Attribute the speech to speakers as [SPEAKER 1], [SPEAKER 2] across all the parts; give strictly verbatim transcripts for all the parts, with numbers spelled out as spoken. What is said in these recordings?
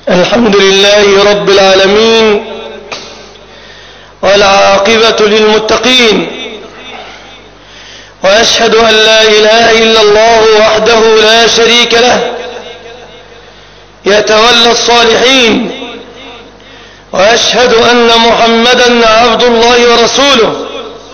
[SPEAKER 1] الحمد لله رب العالمين، والعاقبة للمتقين، وأشهد أن لا إله إلا الله وحده لا شريك له يتولى الصالحين، وأشهد أن محمدا عبد الله ورسوله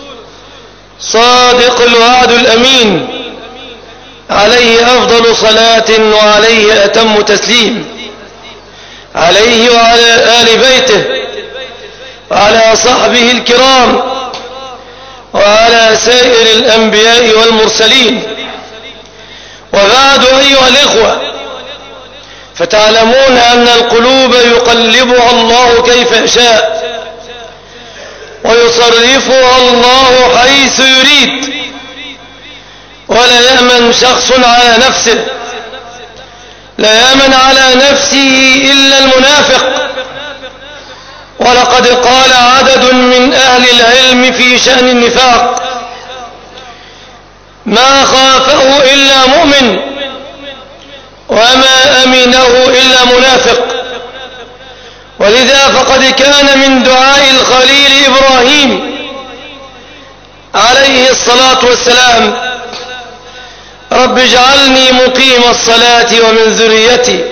[SPEAKER 1] صادق الوعد الأمين، عليه أفضل صلاة وعليه أتم تسليم، عليه وعلى آل بيته وعلى صحبه الكرام وعلى سائر الأنبياء والمرسلين. وبعد أيها الإخوة، فتعلمون أن القلوب يقلبها الله كيف يشاء ويصرفها الله حيث يريد، ولا يأمن شخص على نفسه، لا يأمن على نفسه إلا المنافق. ولقد قال عدد من أهل العلم في شأن النفاق: ما خافه إلا مؤمن، وما أمنه إلا منافق. ولذا فقد كان من دعاء الخليل إبراهيم عليه الصلاة والسلام: رب اجعلني مقيم الصلاة ومن ذريتي.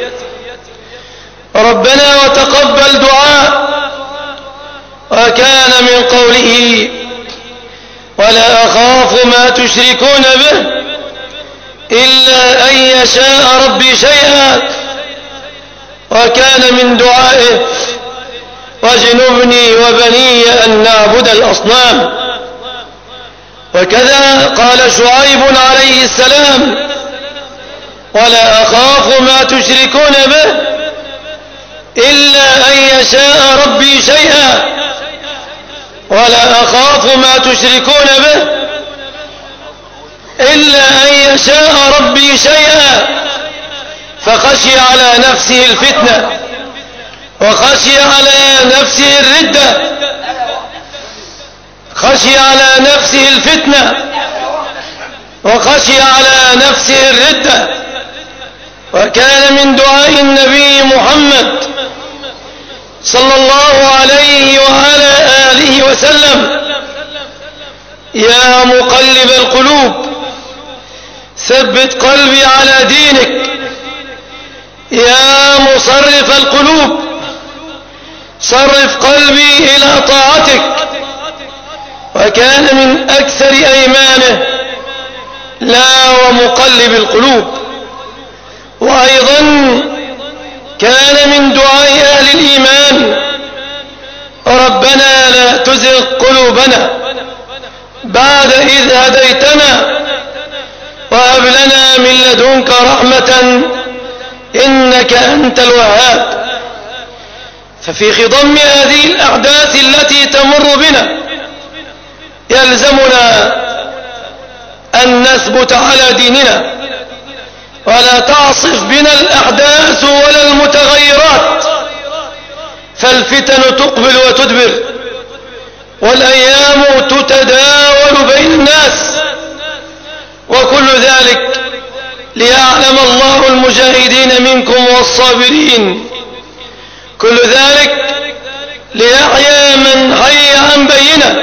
[SPEAKER 1] ربنا وتقبل دعاء. وكان من قوله: ولا أخاف ما تشركون به إلا أن يشاء ربي شيئا. وكان من دعائه: واجنبني وبني أن نعبد الأصنام. وكذا قال شعيب عليه السلام: ولا أخاف ما تشركون به إلا أن يشاء ربي شيئا. ولا أخاف ما تشركون به إلا أن يشاء ربي شيئا. فخشي على نفسه الفتنة، وخشي على نفسه الردة، خشي على نفسه الفتنة، وخشي على نفسه الردة. وكان من دعاء النبي محمد صلى الله عليه وعلى آله وسلم: يا مقلب القلوب ثبت قلبي على دينك، يا مصرف القلوب صرف قلبي إلى طاعتك. وكان من أكثر أيمانه: لا ومقلب القلوب. وأيضا كان من دعاء أهل الإيمان: ربنا لا تزغ قلوبنا بعد إذ هديتنا وهب لنا من لدنك رحمة إنك أنت الوهاب. ففي خضم هذه الأحداث التي تمر بنا يلزمنا أن نثبت على ديننا، ولا تعصف بنا الأحداث ولا المتغيرات، فالفتن تقبل وتدبر، والأيام تتداول بين الناس، وكل ذلك ليعلم الله المجاهدين منكم والصابرين، كل ذلك ليحيى من حي عن بينه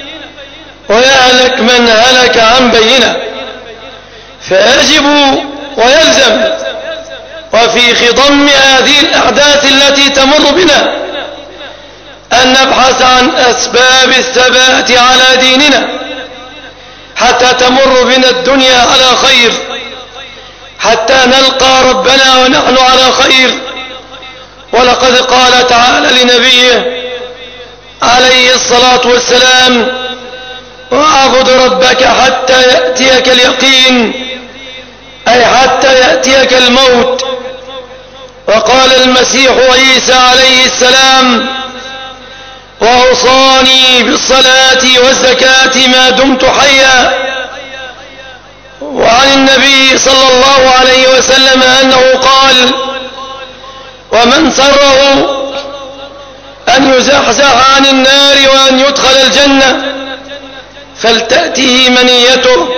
[SPEAKER 1] ويهلك من هلك عن بينه. فيجب ويلزم وفي خضم هذه الأحداث التي تمر بنا أن نبحث عن أسباب الثبات على ديننا حتى تمر بنا الدنيا على خير، حتى نلقى ربنا ونحن على خير. ولقد قال تعالى لنبيه عليه الصلاة والسلام: واعبد ربك حتى يأتيك اليقين، أي حتى يأتيك الموت. وقال المسيح عيسى عليه السلام: وأوصاني بالصلاة والزكاة ما دمت حيا. وعن النبي صلى الله عليه وسلم أنه قال: ومن سره أن يزحزح عن النار وأن يدخل الجنة فلتأته منيته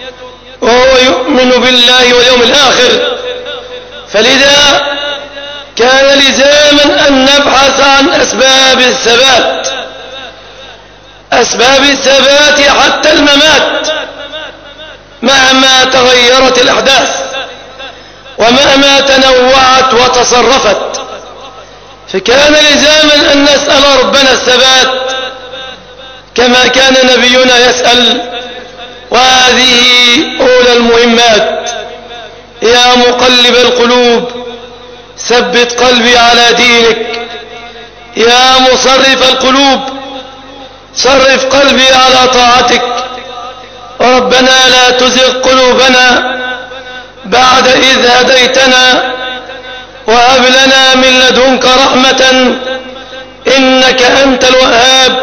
[SPEAKER 1] وهو يؤمن بالله واليوم الآخر. فلذا كان لزاما أن نبحث عن أسباب الثبات، أسباب الثبات حتى الممات، مهما تغيرت الأحداث ومهما تنوعت وتصرفت. فكان لزاما أن نسأل ربنا الثبات كما كان نبينا يسأل، وهذه أولى المهمات. يا مقلب القلوب ثبت قلبي على دينك، يا مصرف القلوب صرف قلبي على طاعتك. ربنا لا تزغ قلوبنا بعد إذ هديتنا وهب لنا من لدنك رحمة إنك أنت الوهاب.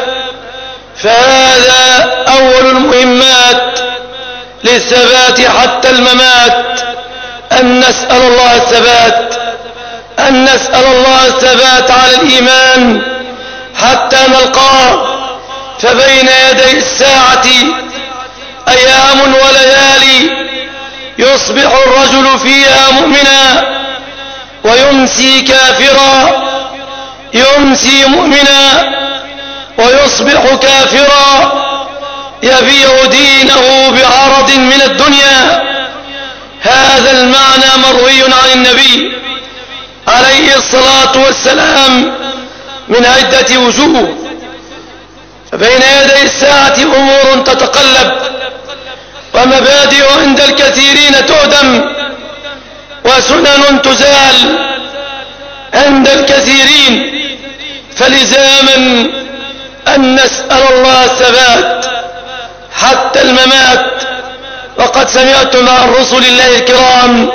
[SPEAKER 1] فهذا أول المهمات للثبات حتى الممات، أن نسأل الله الثبات، أن نسأل الله الثبات على الإيمان حتى نلقاه. فبين يدي الساعة أيام وليالي يصبح الرجل فيها مؤمنا ويمسي كافرا، يمسي مؤمنا ويصبح كافرا، يبيع دينه بعرض من الدنيا. هذا المعنى مروي عن النبي عليه الصلاة والسلام من عدة وجوه. فبين يدي الساعة أمور تتقلب ومبادئ عند الكثيرين تهدم وسنن تزال عند الكثيرين. فلزاما أن نسأل الله الثبات حتى الممات. وقد سمعتم عن رسل الله الكرام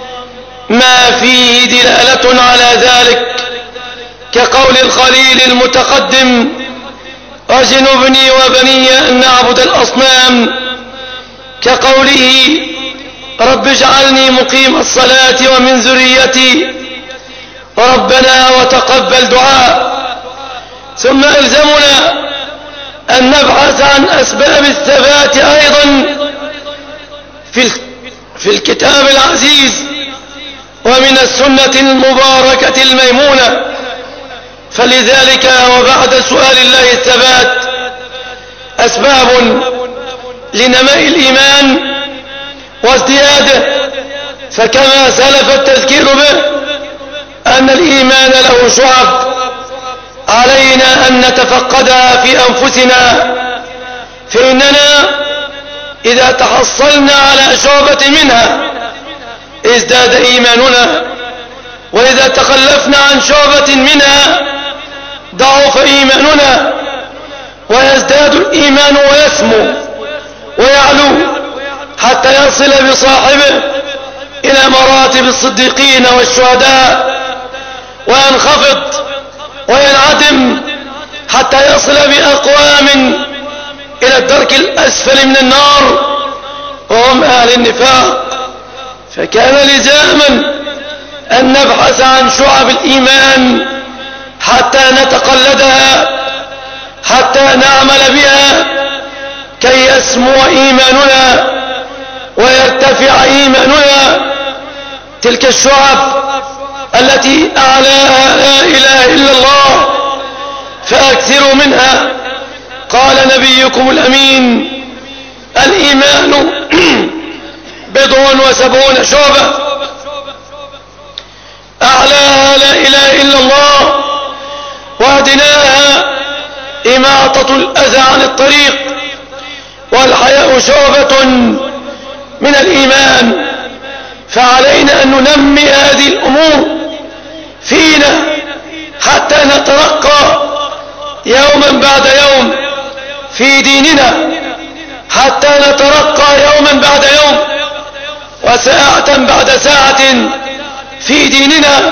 [SPEAKER 1] ما فيه دلالة على ذلك، كقول الخليل المتقدم: واجنبني وبني أن نعبد الأصنام، كقوله: رب اجعلني مقيم الصلاة ومن ذريتي ربنا وتقبل دعاء. ثم ألزمنا أن نبحث عن أسباب الثبات أيضا في في الكتاب العزيز ومن السنة المباركة الميمونة. فلذلك وبعد سؤال الله الثبات أسباب لنماء الإيمان وازدياده، فكما سلف التذكير به أن الإيمان له شعب علينا أن نتفقدها في أنفسنا. فإننا إذا تحصلنا على شعبة منها ازداد إيماننا، وإذا تخلفنا عن شعبة منها ضعف إيماننا، ويزداد الإيمان ويسمو ويعلو حتى يصل بصاحبه إلى مراتب الصديقين والشهداء، وينخفض وينعدم حتى يصل بأقوام إلى الدرك الأسفل من النار وهم أهل النفاق. فكان لزاما أن نبحث عن شعب الإيمان حتى نتقلدها، حتى نعمل بها كي يسمو إيماننا ويرتفع إيماننا. تلك الشعب التي أعلاها لا إله إلا الله فأكثروا منها. قال نبيكم الأمين: الإيمان بضع وسبعون شعبة، أعلاها لا إله إلا الله، وأدناها إماطة الأذى عن الطريق، والحياء شعبة من الإيمان. فعلينا أن ننمي هذه الأمور فينا حتى نترقى يوما بعد يوم في ديننا، حتى نترقى يوما بعد يوم وساعة بعد ساعة في ديننا.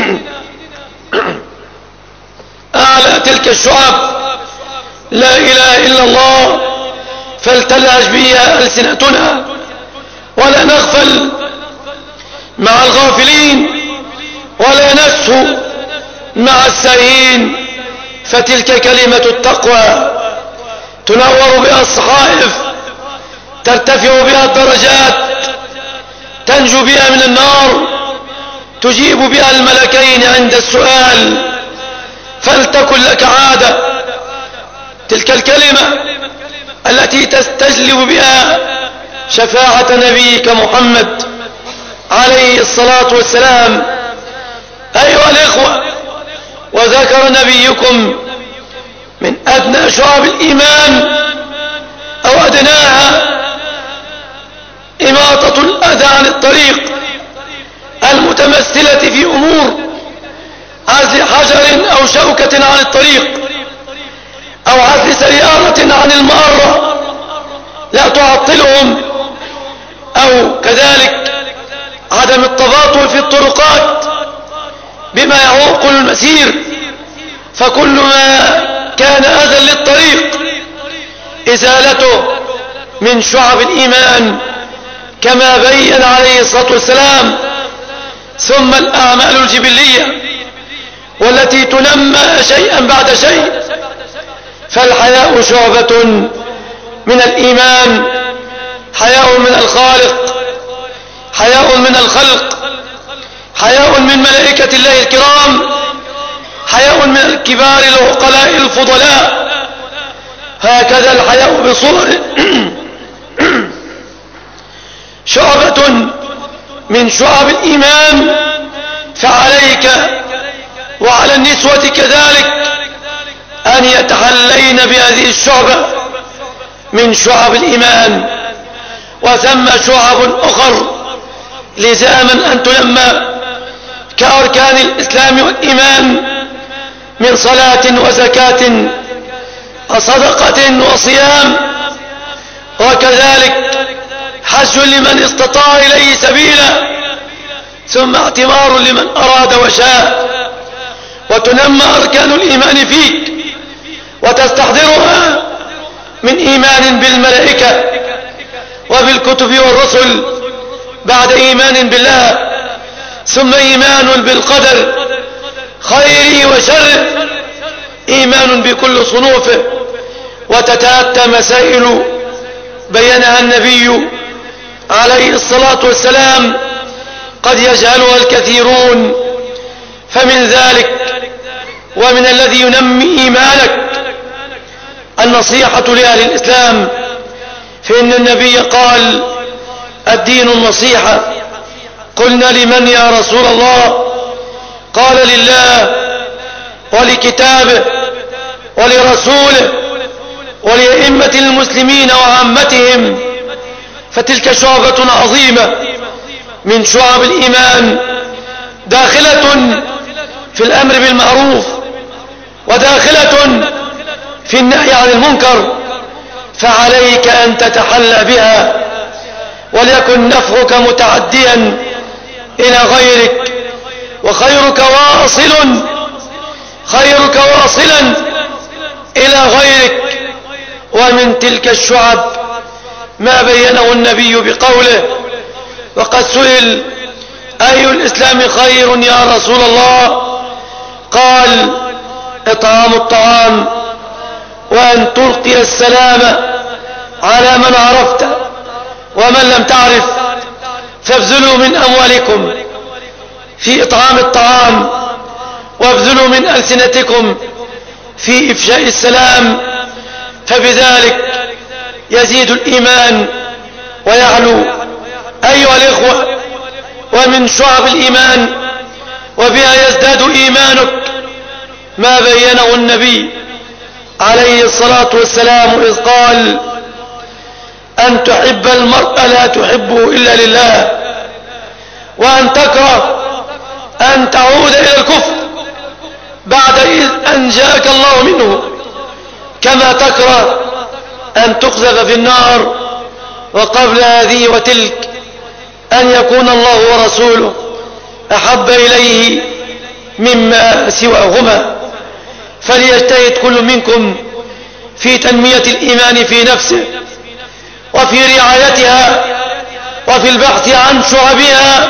[SPEAKER 1] أعلى تلك الشعب لا إله إلا الله، فلتلهج بها ألسنتنا ولا نغفل مع الغافلين ولا نسهو مع الساهين. فتلك كلمة التقوى تنور بها الصحائف، ترتفع بها الدرجات، تنجو بها من النار، تجيب بها الملكين عند السؤال، فلتكن لك عادة. تلك الكلمة التي تستجلب بها شفاعة نبيك محمد عليه الصلاة والسلام. أيها الإخوة، وذكر نبيكم من أدنى شعب الإيمان أو أدناها إماطة الأذى عن الطريق، المتمثلة في أمور عزل حجر أو شوكة عن الطريق، أو عزل سيارة عن المارة لا تعطلهم، أو كذلك عدم التباطؤ في الطرقات بما يعوق المسير. فكل ما كان أذى للطريق إزالته من شعب الإيمان كما بين عليه الصلاة والسلام. ثم الأعمال الجبلية والتي تنمى شيئا بعد شيء، فالحياء شعبة من الإيمان، حياء من الخالق، حياء من الخلق، حياء من ملائكة الله الكرام، حياء من الكبار العقلاء الفضلاء. هكذا الحياء بصور شعبة من شعب الإيمان. فعليك وعلى النسوة كذلك أن يتحلين بهذه الشعبة من شعب الإيمان. وثم شعب أخر لزاما أن تنمى كأركان الإسلام والإيمان من صلاة وزكاة وصدقة وصيام، وكذلك حج لمن استطاع إليه سبيلا، ثم اعتمار لمن أراد وشاء. وتنمى أركان الإيمان فيك وتستحضرها من إيمان بالملائكة وبالكتب والرسل بعد إيمان بالله، ثم إيمان بالقدر خيره وشره، إيمان بكل صنوفه. وتتأتى مسائل بينها النبي عليه الصلاة والسلام قد يجهلها الكثيرون. فمن ذلك ومن الذي ينمي إيمانك النصيحة لأهل الإسلام، فإن النبي قال: الدين النصيحة. قلنا: لمن يا رسول الله؟ قال: لله ولكتابه ولرسوله ولأئمة المسلمين وعامتهم. فتلك شعبة عظيمة من شعب الإيمان، داخلة في الأمر بالمعروف وداخلة في النهي عن المنكر، فعليك أن تتحلى بها وليكن نفعك متعديا إلى غيرك، وخيرك واصل خيرك واصلا إلى غيرك. ومن تلك الشعب ما بينه النبي بقوله: وقد سئل: أي الإسلام خير يا رسول الله؟ قال: إطعام الطعام، وأن تلقي السلام على من عرفت، ومن لم تعرف فابذلوا من أموالكم في إطعام الطعام، وابذلوا من ألسنتكم في إفشاء السلام، فبذلك يزيد الإيمان ويعلو. أيها الإخوة، ومن شعب الإيمان وبها يزداد إيمانك ما بينه النبي عليه الصلاة والسلام إذ قال: أن تحب المرء لا تحبه إلا لله، وأن تكره أن تعود إلى الكفر بعد إذ أنجاك الله منه، كما تكره أن تقذف في النار. وقبل هذه وتلك أن يكون الله ورسوله أحب إليه مما سواهما. فليجتهد كل منكم في تنمية الإيمان في نفسه وفي رعايتها وفي البحث عن شعبها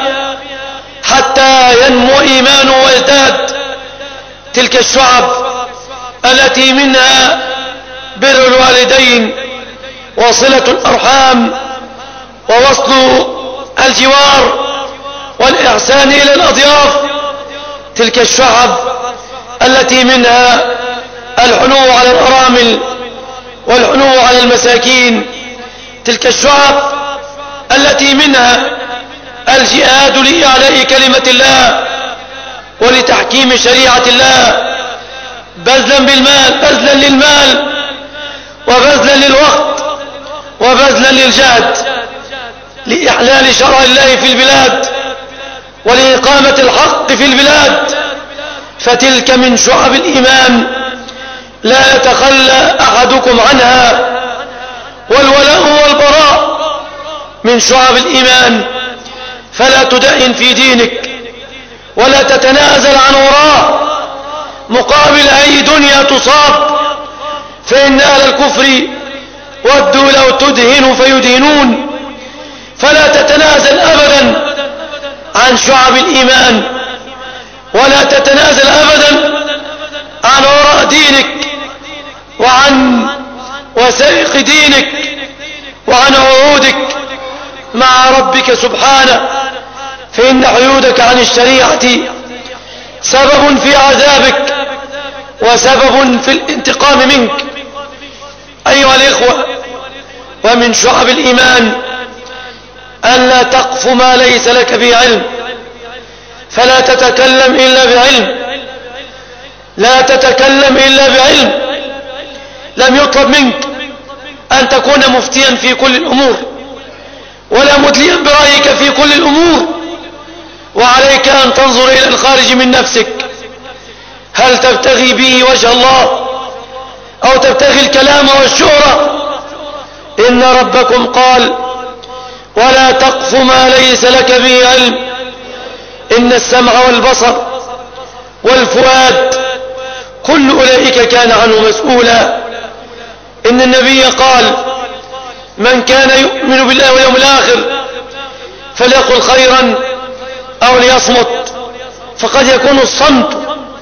[SPEAKER 1] حتى ينمو إيمانه ويزداد. تلك الشعب التي منها بر الوالدين وصلة الأرحام ووصل الجوار والإحسان إلى الأضياف. تلك الشعب التي منها الحنو على الأرامل والحنو على المساكين، تلك الشعب التي منها الجهاد لإعلاء كلمة الله ولتحكيم شريعة الله، بذلا بالمال، بذلا للمال وبذلا للوقت وبذلا للجهد لإحلال شرع الله في البلاد ولإقامة الحق في البلاد. فتلك من شعب الإيمان لا يتخلى أحدكم عنها. والولاء والبراء من شعب الإيمان، فلا تدهن في دينك ولا تتنازل عن وراء مقابل أي دنيا تصاب، فإن أهل الكفر ودوا لو تدهن فيدهنون. فلا تتنازل أبدا عن شعب الإيمان، ولا تتنازل أبدا عن وراء دينك وعن وثائق دينك وعن عهودك مع ربك سبحانه، فإن حيودك عن الشريعة سبب في عذابك وسبب في الانتقام منك. أيها الإخوة، ومن شعب الإيمان ألا تقف ما ليس لك به علم، فلا تتكلم إلا بعلم، لا تتكلم إلا بعلم. لم يطلب منك أن تكون مفتيا في كل الأمور ولا مدليا برأيك في كل الأمور، وعليك أن تنظر إلى الخارج من نفسك، هل تبتغي به وجه الله أو تبتغي الكلام والشهرة؟ إن ربكم قال: ولا تقف ما ليس لك به علم، إن السمع والبصر والفؤاد كل أولئك كان عنه مسؤولا. إن النبي قال: من كان يؤمن بالله واليوم الآخر فليقل خيرا أو ليصمت. فقد يكون الصمت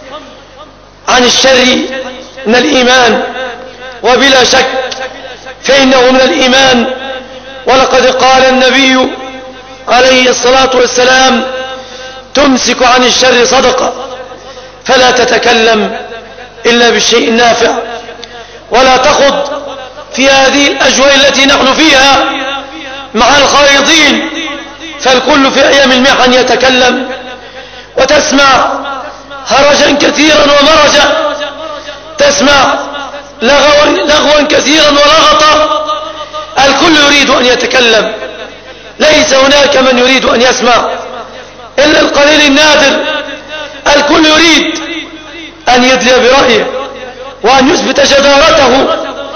[SPEAKER 1] عن الشر من الإيمان، وبلا شك فإنه من الإيمان. ولقد قال النبي عليه الصلاة والسلام: تمسك عن الشر صدقة. فلا تتكلم إلا بالشيء النافع، ولا تخض في هذه الأجواء التي نحن فيها مع الخائضين، فالكل في أيام المحن يتكلم، وتسمع هرجا كثيرا ومرجا، تسمع لغوا, لغوا كثيرا ولغطا. الكل يريد أن يتكلم، ليس هناك من يريد أن يسمع إلا القليل النادر. الكل يريد أن يدلي برأيه وأن يثبت جدارته،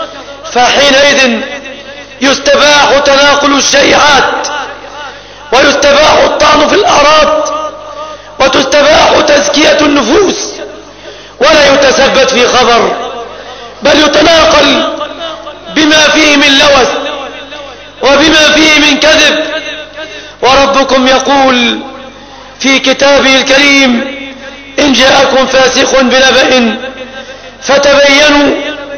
[SPEAKER 1] فحينئذ يستباح تناقل الشيعات، ويستباح الطعن في الأعراض، وتستباح تزكية النفوس، ولا يتثبت في خبر، بل يتناقل بما فيه من لوث وبما فيه من كذب. وربكم يقول في كتابه الكريم: إن جاءكم فاسق بنبأ فتبينوا.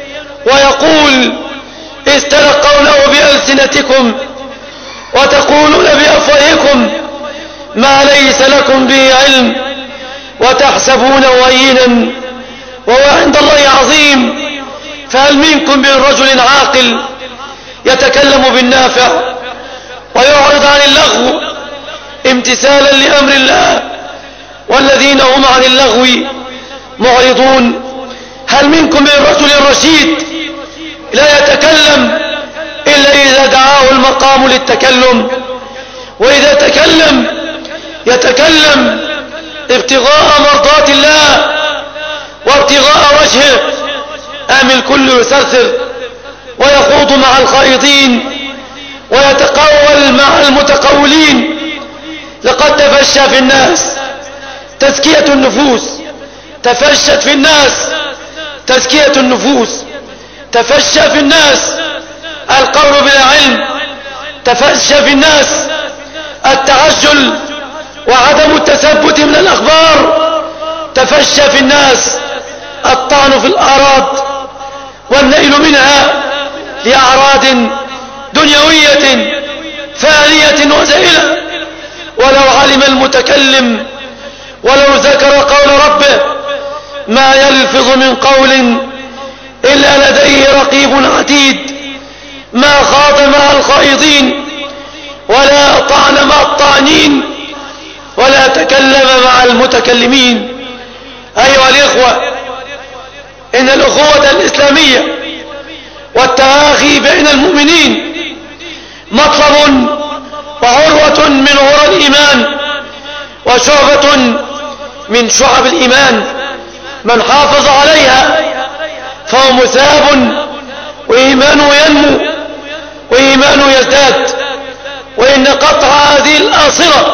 [SPEAKER 1] ويقول: إذ تلقونه بألسنتكم وتقولون بأفواهكم ما ليس لكم به علم وتحسبونه هينا وهو عند الله عظيم. فهل منكم من رجل عاقل يتكلم بالنافع ويعرض عن اللغو امتثالا لأمر الله، والذين هم عن اللغو معرضون؟ هل منكم من رجل رشيد لا يتكلم إلا إذا دعاه المقام للتكلم، وإذا تكلم يتكلم ابتغاء مرضات الله وابتغاء وجهه؟ أم الكل يثرثر ويخوض مع الخائضين ويتقول مع المتقولين؟ لقد تفشى في الناس تزكية النفوس، تفشت في الناس تزكية النفوس، تفشى في الناس القول بلا علم، تفشى في الناس التعجل وعدم التثبت من الأخبار، تفشى في الناس الطعن في الأعراض والنيل منها لأعراض دنيوية فانية وزائلة. ولو علم المتكلم ولو ذكر قول ربه ما يلفظ من قول إلا لديه رقيب عتيد، ما خاض مع الخائضين ولا طعن مع الطاعنين ولا تكلم مع المتكلمين. أيها الإخوة، إن الأخوة الإسلامية والتآخي بين المؤمنين مطلب وعروة من عرى الإيمان وشعبة من شعب الإيمان. من حافظ عليها فهو مثاب وإيمانه ينمو وإيمانه يزداد. وإن قطع هذه الآصرة،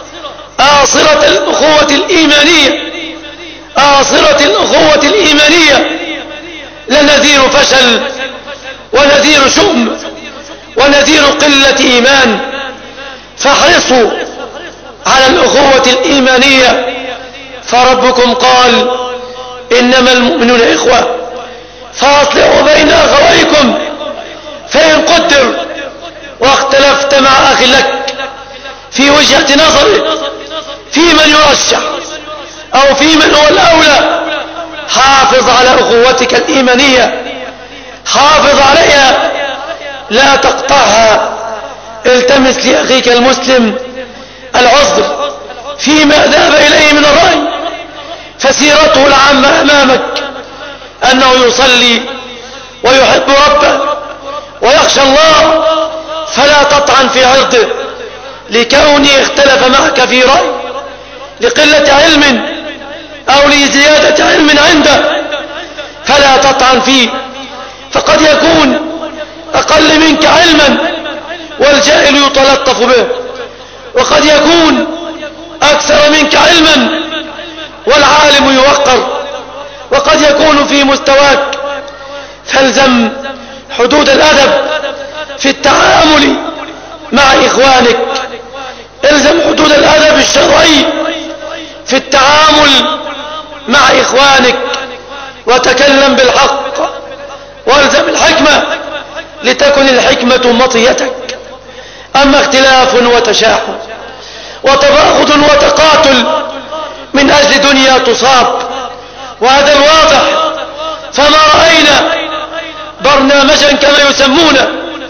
[SPEAKER 1] آصرة الأخوة الإيمانية، آصرة الأخوة الإيمانية لنذير فشل ونذير شؤم ونذير قلة إيمان. فاحرصوا على الأخوة الإيمانية، فربكم قال إنما المؤمنون إخوة فأصلحوا بين أخويكم فإن قدر واختلفت مع أخ لك في وجهة نظره في من يرشح أو في من هو الأولى، حافظ على أخوتك الإيمانية، حافظ عليها لا تقطعها. التمس لأخيك المسلم العذر فيما ذهب إليه من الرأي، فسيرته العامة أمامك أنه يصلي ويحب ربه ويخشى الله، فلا تطعن في عرضه لكونه اختلف معك في رأي لقلة علم أو لزيادة علم عنده، فلا تطعن فيه، فقد يكون أقل منك علما والجاهل يتلطف به، وقد يكون أكثر منك علما والعالم يوقر، وقد يكون في مستواك. فالزم حدود الأدب في التعامل مع إخوانك، الزم حدود الأدب الشرعي في التعامل مع إخوانك، وتكلم بالحق والزم الحكمة لتكن الحكمة مطيتك. أما اختلاف وتشاحن وتباغض وتقاتل من أجل دنيا تصاب، وهذا الواضح، فما رأينا برنامجا كما يسمونه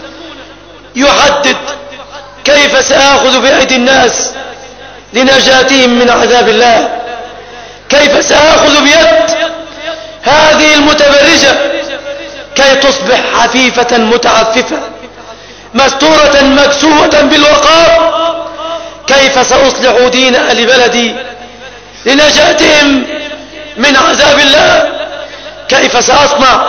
[SPEAKER 1] يحدد كيف سآخذ بأيدي الناس لنجاتهم من عذاب الله، كيف سآخذ بيد هذه المتبرجة كي تصبح عفيفة متعففة مستورة مكسوة بالوقار، كيف سأصلح دين أهل بلدي لنجاتهم من عذاب الله، كيف سأصنع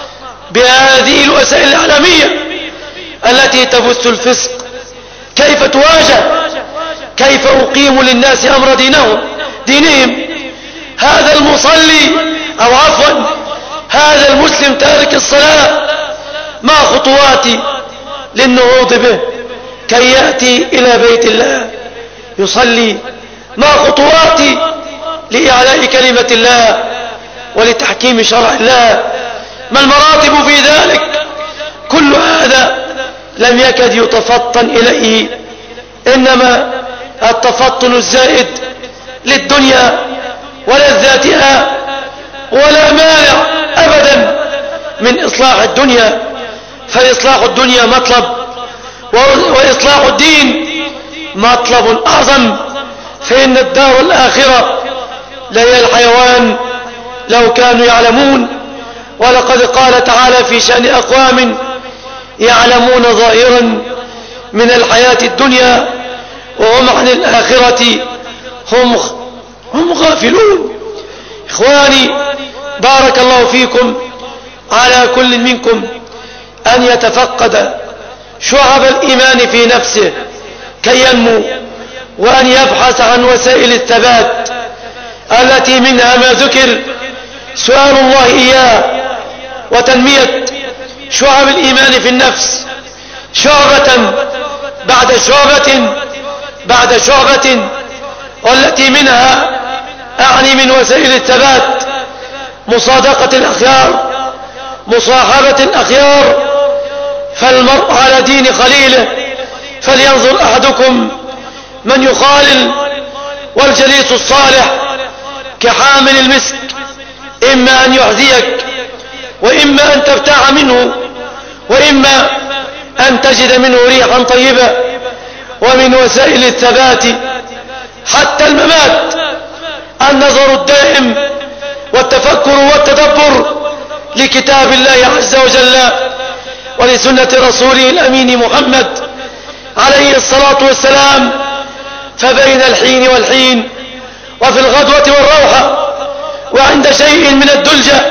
[SPEAKER 1] بهذه الوسائل الإعلامية التي تبث الفسق، كيف تواجه، كيف أقيم للناس أمر دينهم دينهم. هذا المصلي أو عفوا هذا المسلم تارك الصلاة ما خطواتي للنهوض به كي يأتي إلى بيت الله يصلي، ما خطواتي لإعلاء كلمة الله ولتحكيم شرع الله، ما المراتب في ذلك؟ كل هذا لم يكد يتفطن إليه، إنما التفطن الزائد للدنيا ولذاتها، ولا مانع أبدا من إصلاح الدنيا، فإصلاح الدنيا مطلب وإصلاح الدين مطلب أعظم، فإن الدار الآخرة لهي الحيوان لو كانوا يعلمون. ولقد قال تعالى في شأن أقوام يعلمون ظاهرا من الحياة الدنيا وهم عن الآخرة هم هم غافلون. إخواني بارك الله فيكم، على كل منكم أن يتفقد شعب الإيمان في نفسه كي ينمو، وأن يبحث عن وسائل الثبات التي منها ما ذكر سؤال الله إياه وتنمية شعب الإيمان في النفس شعبة بعد شعبة بعد شعبة، والتي منها أعني من وسائل الثبات مصادقة الأخيار، مصاحبة الأخيار، فالمرء على دين خليله، فلينظر أحدكم من يخالل. والجليس الصالح كحامل المسك، إما أن يحذيك وإما أن تبتاع منه وإما أن تجد منه ريحا طيبة. ومن وسائل الثبات حتى الممات النظر الدائم والتفكر والتدبر لكتاب الله عز وجل ولسنة رسوله الأمين محمد عليه الصلاة والسلام. فبين الحين والحين وفي الغدوة والروحة وعند شيء من الدلجة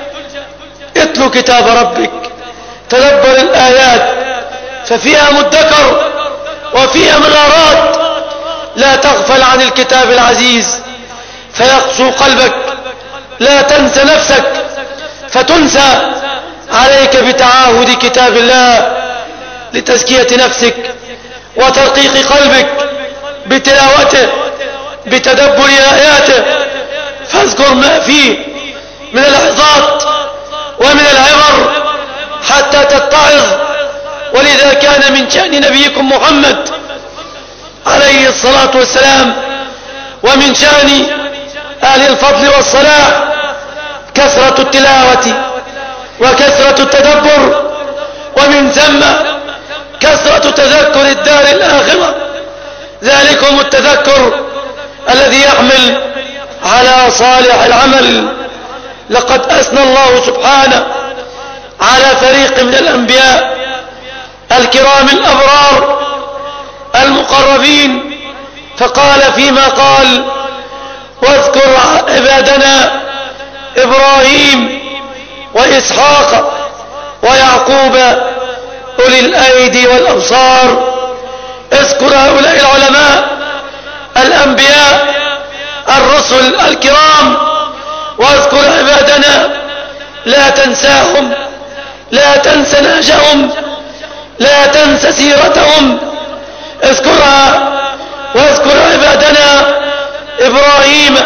[SPEAKER 1] اتلو كتاب ربك، تدبر الآيات ففيها مدكر وفيها منارات. لا تغفل عن الكتاب العزيز فيقسو قلبك، لا تنسى نفسك فتنسى. عليك بتعاهد كتاب الله لتزكية نفسك وترقيق قلبك بتلاوته بتدبر آياته. فاذكر ما فيه من العظات ومن العبر حتى تتعظ. ولذا كان من شأن نبيكم محمد عليه الصلاة والسلام ومن شأن أهل الفضل والصلاح كثرة التلاوة وكثرة التدبر، ومن ثم كثرة تذكر الدار الآخرة. ذلكم التذكر الذي يحمل على صالح العمل. لقد أثنى الله سبحانه على فريق من الأنبياء الكرام الأبرار المقربين فقال فيما قال: واذكر عبادنا إبراهيم وإسحاق ويعقوب أولي الأيدي والأبصار. اذكر هؤلاء العلماء الأنبياء الرسل الكرام، واذكر عبادنا، لا تنساهم، لا تنس نهجهم، لا تنس سيرتهم، اذكرها. واذكر عبادنا إبراهيم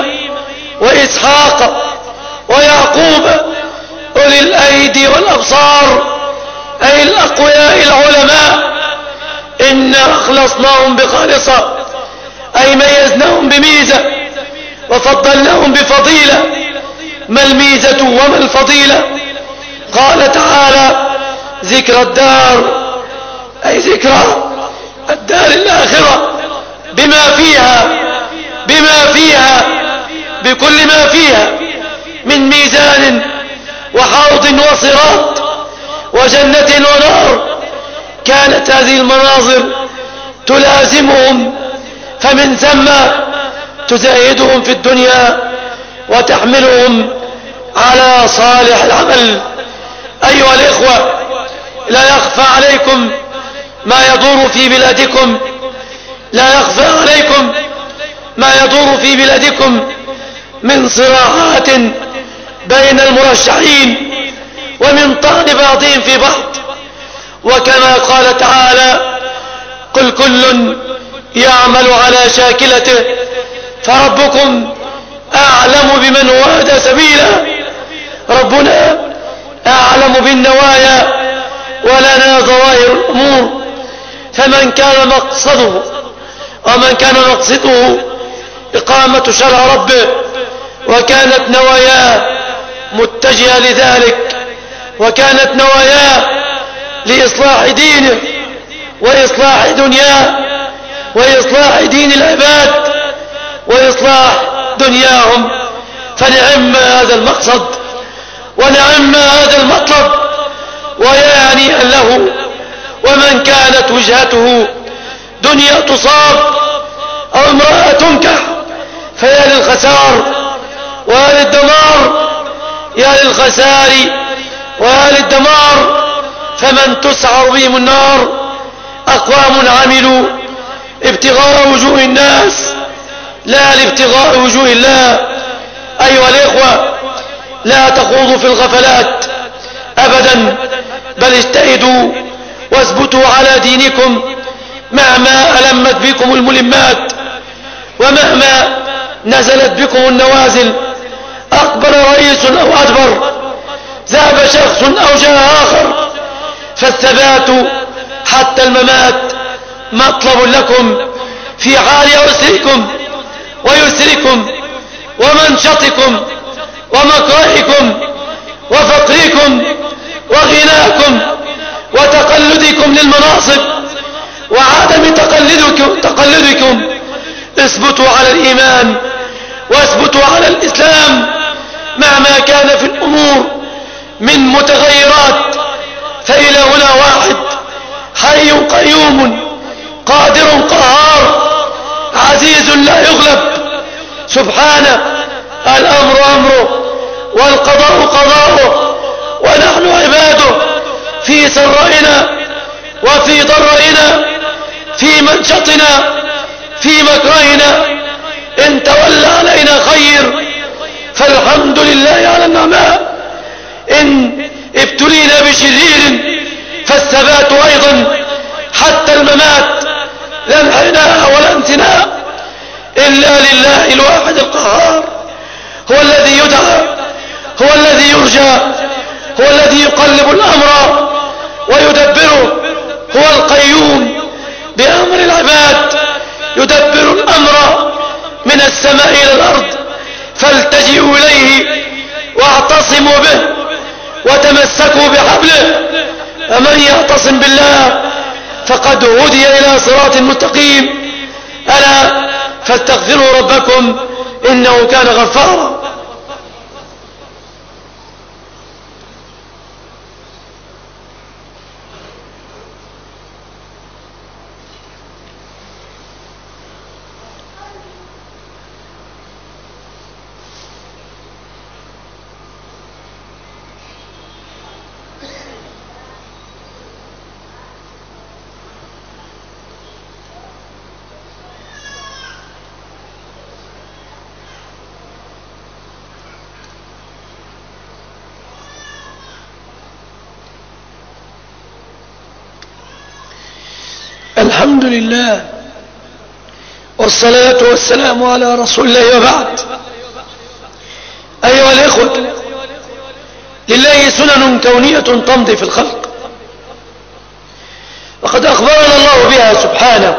[SPEAKER 1] وإسحاق ويعقوب أولي الأيدي والأبصار، أي الأقوياء العلماء. إنا أخلصناهم بخالصة، أي ميزناهم بميزة وفضلناهم بفضيلة. ما الميزة وما الفضيلة؟ قال تعالى: ذكر الدار، أي ذكر الدار الآخرة بما فيها بما فيها بكل ما فيها من ميزان وحوض وصراط وجنة ونار. كانت هذه المناظر تلازمهم، فمن ثم تزايدهم في الدنيا وتحملهم على صالح العمل. أيها الإخوة، لا يخفى عليكم ما يدور في بلادكم لا يخفى عليكم ما يدور في بلادكم من صراعات بين المرشحين ومن طعن بعضهم في بعض. وكما قال تعالى: قل كل يعمل على شاكلته فربكم أعلم بمن هو أهدى سبيلا. ربنا أعلم بالنوايا ولنا ظواهر الأمور. فمن كان مقصده ومن كان مقصده إقامة شرع ربه وكانت نواياه متجهة لذلك، وكانت نواياه لإصلاح دينه وإصلاح دنياه وإصلاح دين العباد وإصلاح دنياهم، فنعم هذا المقصد ونعم هذا المطلب ويعني له. ومن كانت وجهته دنيا تصاب أو امرأة تنكح فيا للخسار ويا للدمار، يا للخسار ويا للدمار. فمن تسعر بهم النار أقوام عملوا ابتغاء وجوه الناس لا لابتغاء وجوه الله. أيها الإخوة، لا تخوضوا في الغفلات أبدا، بل اجتهدوا واثبتوا على دينكم مهما ألمت بكم الملمات ومهما نزلت بكم النوازل. أقبل رئيس أو أدبر، ذهب شخص أو جاء آخر، فالثبات حتى الممات مطلب لكم. في حال عسركم ويسركم ومنشطكم ومكرهكم وفقركم وغناكم وتقلدكم للمناصب وعدم تقلدكم, تقلدكم اثبتوا على الإيمان واثبتوا على الإسلام مهما كان في الأمور من متغيرات، فإلهنا واحد حي قيوم قادر قهار عزيز لا يغلب سبحانه. الأمر أمره والقضاء قضاؤه، ونحن عباده في سرائنا وفي ضرائنا، في منشطنا في مكرهنا. إن تولى علينا خير فالحمد لله على النعماء، إن ابتلينا بشرير فالثبات أيضا حتى الممات لا انحناء ولا امتناء إلا لله الواحد القهار. هو الذي يدعى، هو الذي يرجى، هو الذي يقلب الأمر ويدبره، هو القيوم بأمر العباد يدبر الأمر من السماء إلى الأرض. فالتجئوا إليه واعتصموا به وتمسكوا بحبله، ومن يعتصم بالله فقد هدي إلى صراط مستقيم. ألا فاستغفروا ربكم إنه كان غفارا. الحمد لله والصلاة والسلام على رسول الله، وبعد. أيها الإخوة، لله سنن كونية تمضي في الخلق، وقد أخبرنا الله بها سبحانه.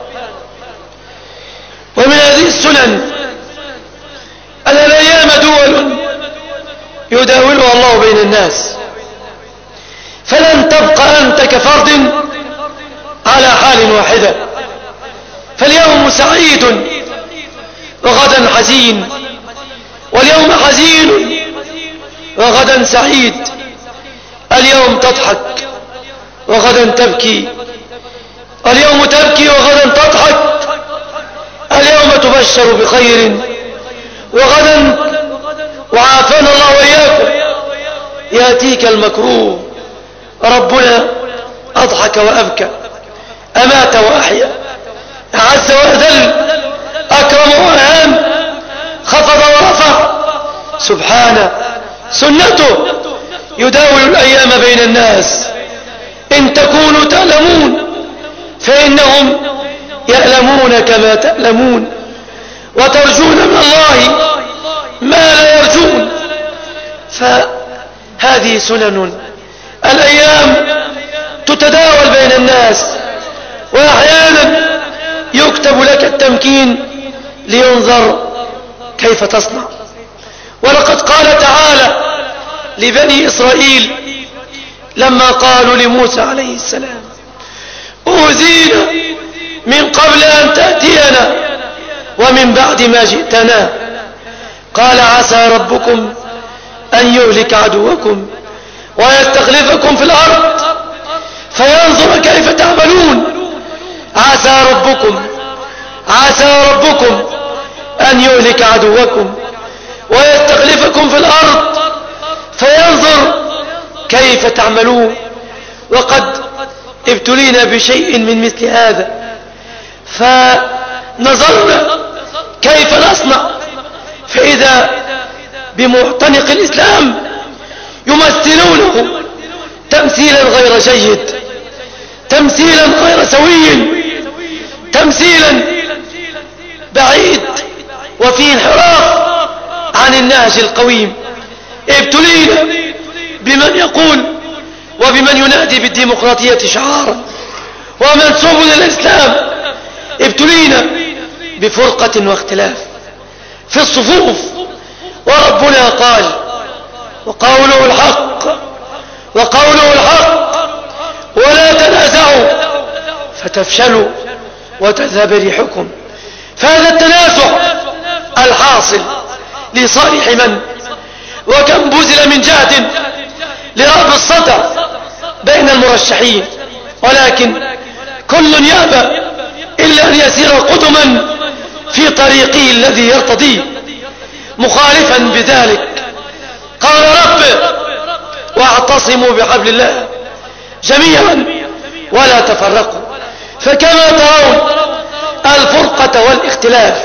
[SPEAKER 1] ومن هذه السنن أن الأيام دول يداولها الله بين الناس، فلن تبقى أنت كفرد على حال واحدة. فاليوم سعيد وغدا حزين، واليوم حزين وغدا سعيد. اليوم تضحك وغدا تبكي، اليوم تبكي وغدا تضحك. اليوم تبشر بخير وغدا، وعافانا الله وإياكم، يأتيك المكروه. ربنا أضحك وأبكى، أمات وأحيا، أعز وأذل، أكرم وأهان، خفض ورفع سبحانه. سنته يداول الأيام بين الناس. إن تكونوا تألمون فإنهم يألمون كما تألمون، وترجون من الله ما لا يرجون. فهذه سنن. الأيام تتداول بين الناس، وأحيانا يكتب لك التمكين لينظر كيف تصنع. ولقد قال تعالى لبني إسرائيل لما قالوا لموسى عليه السلام: أوذينا من قبل أن تأتينا ومن بعد ما جئتنا. قال: عسى ربكم أن يهلك عدوكم ويستخلفكم في الأرض فينظر كيف تعملون. عسى ربكم عسى ربكم أن يهلك عدوكم ويستخلفكم في الأرض فينظر كيف تعملون. وقد ابتلينا بشيء من مثل هذا، فنظرنا كيف نصنع، فإذا بمعتنق الإسلام يمثلونه تمثيلا غير جيد، تمثيلا غير سوي، تمثيلا بعيد وفي انحراف عن النهج القويم. ابتلينا بمن يقول وبمن ينادي بالديمقراطية شعارا ومنسوب للإسلام. ابتلينا بفرقة واختلاف في الصفوف. وربنا قال وقوله الحق وقوله الحق ولا تنازعوا فتفشلوا وتذهب ريحكم. فهذا التنازع الحاصل لصالح من؟ وكم بذل من جهد لرفع الصدع بين المرشحين، ولكن كل يأبى إلا أن يسير قدما في طريقه الذي يرتضيه مخالفا بذلك. قال رب واعتصموا بحبل الله جميعا ولا تفرقوا. فكما ترون الفرقة والاختلاف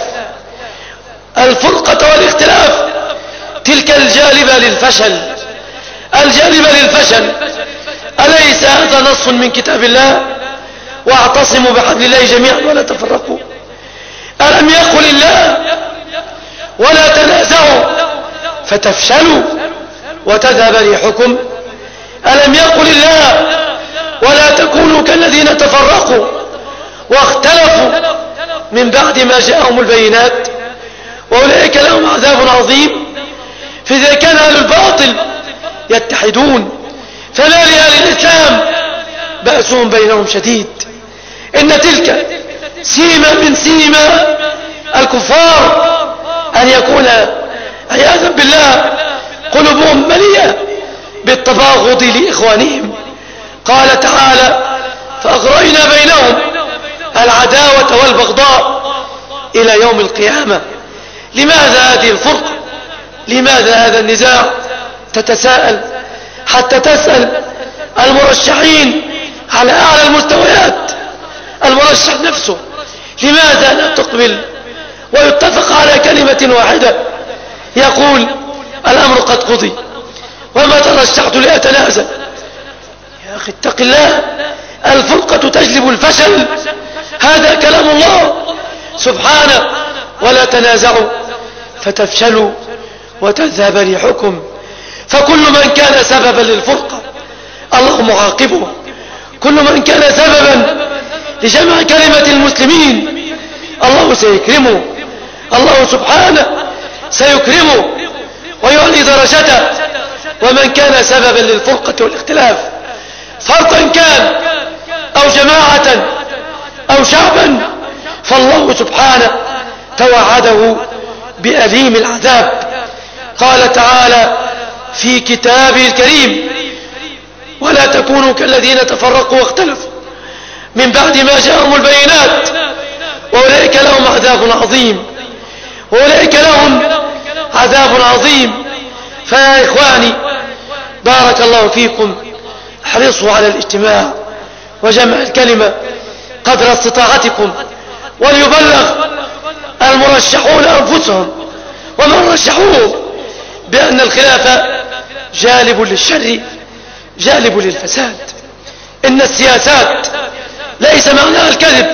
[SPEAKER 1] الفرقة والاختلاف تلك الجالبة للفشل الجالبة للفشل. أليس هذا نص من كتاب الله؟ واعتصموا بحبل الله جميعا ولا تفرقوا. ألم يقل الله ولا تنازعوا فتفشلوا وتذهب ريحكم؟ ألم يقل الله ولا تكونوا كالذين تفرقوا واختلفوا من بعد ما جاءهم البينات وأولئك لهم عذاب عظيم؟ فإذا كان أهل الباطل يتحدون فما لأهل الإسلام بأسهم بينهم شديد. إن تلك سيمة من سيمة الكفار أن يكون عياذا بالله قلوبهم مليئة بالتباغض لإخوانهم. قال تعالى فأغرينا بينهم العداوة والبغضاء إلى يوم القيامة. لماذا هذه الفرقة؟ لماذا هذا النزاع؟ تتساءل حتى تسأل المرشحين على أعلى المستويات. المرشح نفسه لماذا لا تقبل ويتفق على كلمة واحدة يقول الأمر قد قضي وما ترشحت لأتنازل؟ يا أخي اتق الله، الفرقة تجلب الفشل. هذا كلام الله سبحانه ولا تنازعوا فتفشلوا وتذهب ريحكم. فكل من كان سببا للفرقة الله معاقبه، كل من كان سببا لجمع كلمة المسلمين الله سيكرمه، الله سبحانه سيكرمه ويعلي درجته. ومن كان سببا للفرقة والاختلاف فرقا كان أو جماعة أو شعبا فالله سبحانه توعده بأليم العذاب. قال تعالى في كتابه الكريم ولا تكونوا كالذين تفرقوا واختلفوا من بعد ما جاءهم البينات وأولئك لهم عذاب عظيم وأولئك لهم عذاب عظيم. فيا إخواني بارك الله فيكم احرصوا على الاجتماع وجمع الكلمة قدر استطاعتكم، وليبلغ المرشحون أنفسهم ومن رشحوه بأن الخلاف جالب للشر جالب للفساد. إن السياسات ليس معناها الكذب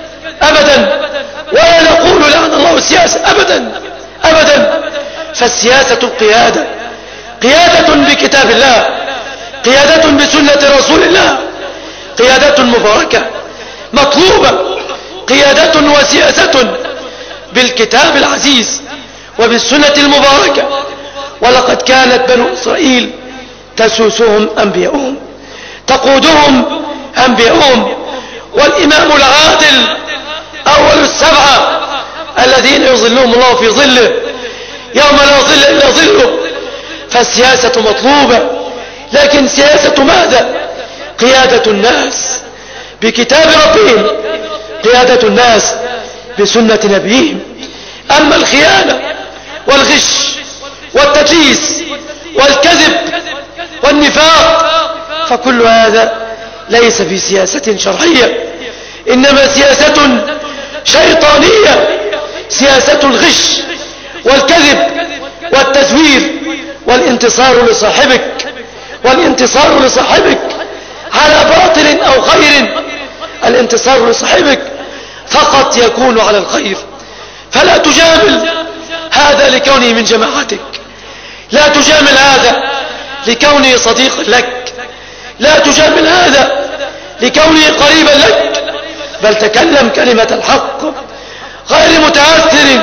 [SPEAKER 1] أبدا، ولا نقول لعن الله السياسة أبدا أبدا. فالسياسة القيادة، قيادة بكتاب الله، قيادة بسنة رسول الله، قيادة مباركة مطلوبة، قيادة وسياسة بالكتاب العزيز وبالسنة المباركة. ولقد كانت بنو إسرائيل تسوسهم أنبياؤهم تقودهم أنبياؤهم. والإمام العادل أول السبعة الذين يظلهم الله في ظله يوم لا ظل إلا ظله. فالسياسة مطلوبة، لكن سياسة ماذا؟ قيادة الناس بكتاب ربهم، قيادة الناس بسنة نبيهم. أما الخيانة والغش والتدليس والكذب والنفاق فكل هذا ليس في سياسة شرعية، إنما سياسة شيطانية، سياسة الغش والكذب والتزوير والانتصار لصاحبك والانتصار لصاحبك على باطل أو خير. الانتصار لصاحبك فقط يكون على الخير. فلا تجامل هذا لكونه من جماعتك، لا تجامل هذا لكونه صديق لك، لا تجامل هذا لكونه قريبا لك، بل تكلم كلمة الحق غير متأثر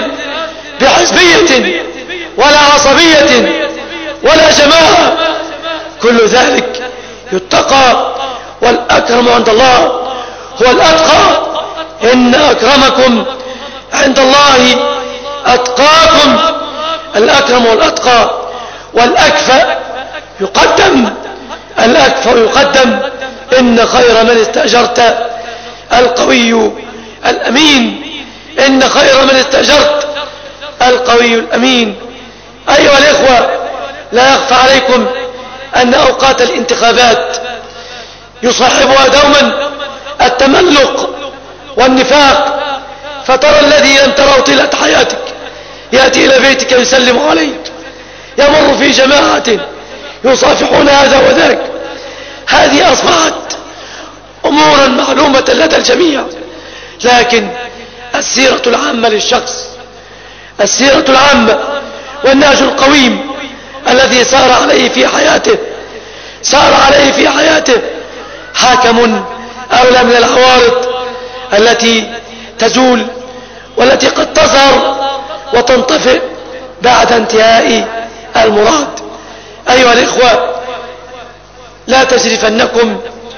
[SPEAKER 1] بحزبية ولا عصبية ولا جماعة، كل ذلك يتقى. والأكرم عند الله هو الأتقى، إن أكرمكم عند الله أتقاكم. الأكرم والأتقى. والأكفأ يقدم، الأكفأ يقدم. إن خير من استأجرت القوي الأمين، إن خير من استأجرت القوي الأمين. أيها الإخوة، لا يخفى عليكم أن أوقات الانتخابات يصاحبها دوما التملق والنفاق، فترى الذي لم تره طيلة حياتك يأتي إلى بيتك يسلم عليك، يمر في جماعة يصافحون هذا وذاك. هذه أصبحت أمورا معلومة لدى الجميع، لكن السيرة العامة للشخص، السيرة العامة والنهج القويم الذي سار عليه في حياته، سار عليه في حياته حاكم أولى من العوارض التي تزول والتي قد تظهر وتنطفئ بعد انتهاء المراد. أيها الإخوة، لا تجرفنكم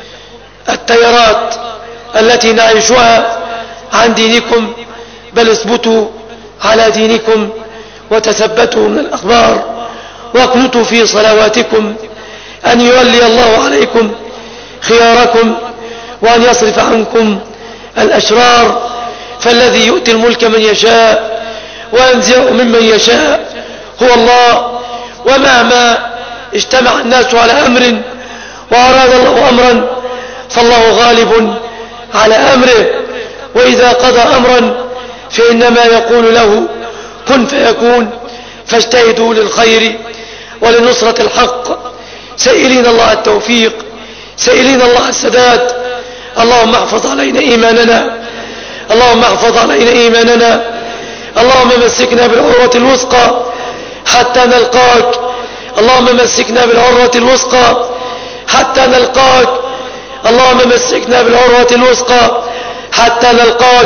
[SPEAKER 1] التيارات التي نعيشها عن دينكم، بل اثبتوا على دينكم وتثبتوا من الأخبار، واقنتوا في صلواتكم أن يولي الله عليكم خياركم وأن يصرف عنكم الأشرار، فالذي يؤتي الملك من يشاء وينزع ممن يشاء هو الله. ومهما اجتمع الناس على أمر وأراد الله أمرا فالله غالب على أمره، وإذا قضى أمرا فإنما يقول له كن فيكون. فاجتهدوا للخير ولنصرة الحق، سائلين الله التوفيق، سائلين الله السداد. اللهم احفظ علينا إيماننا، اللهم احفظ علينا إيماننا، اللهم مسكنا بالعروة الوثقى حتى نلقاك، اللهم مسكنا بالعروة الوثقى حتى نلقاك، اللهم مسكنا بالعروة الوثقى حتى نلقاك.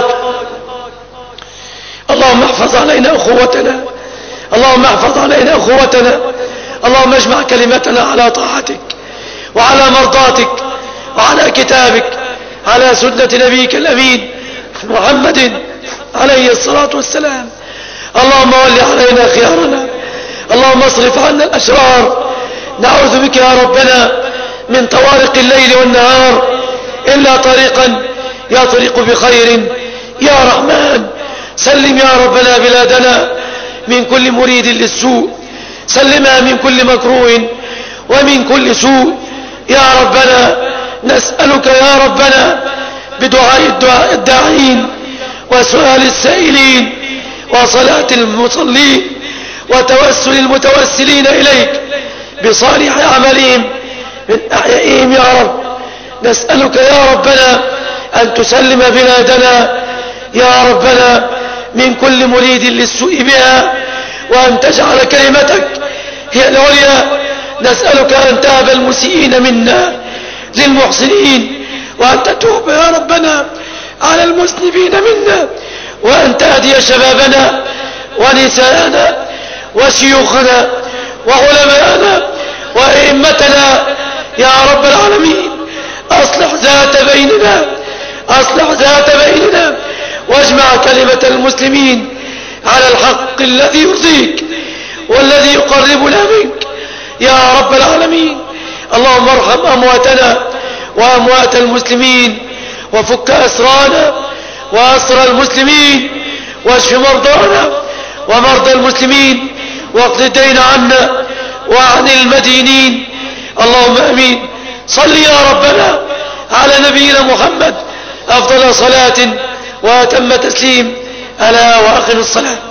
[SPEAKER 1] اللهم احفظ علينا أخوتنا، اللهم احفظ علينا أخوتنا، اللهم اجمع كلمتنا على طاعتك وعلى مرضاتك وعلى كتابك، على سنة نبيك الأمين محمد عليه الصلاة والسلام. اللهم ول علينا خيارنا، اللهم اصرف عنا الأشرار. نعوذ بك يا ربنا من طوارق الليل والنهار إلا طريقا يطرق بخير يا رحمن. سلم يا ربنا بلادنا من كل مريد للسوء، سلمها من كل مكروه ومن كل سوء يا ربنا. نسألك يا ربنا بدعاء الداعين وسؤال السائلين وصلاة المصلين وتوسل المتوسلين إليك بصالح عملهم من أحيائهم يا رب. نسألك يا ربنا أن تسلم بلادنا يا ربنا من كل مريد للسوء بها، وأن تجعل كلمتك هي العليا. نسألك أن تهب المسيئين منا للمحسنين، وأن تتوب يا ربنا على المذنبين منا، وأن تهدي شبابنا ونساءنا وشيوخنا وعلماءنا وأئمتنا يا رب العالمين. أصلح ذات بيننا، أصلح ذات بيننا، واجمع كلمة المسلمين على الحق الذي يرضيك والذي يقربنا منك يا رب العالمين. اللهم ارحم أمواتنا وأموات المسلمين، وفك أسرانا وأسر المسلمين، واشف مرضانا ومرضى المسلمين، واقض الدين عنا وعن المدينين. اللهم امين. صل يا ربنا على نبينا محمد أفضل صلاة وأتم تسليم. ألا وأقم الصلاة.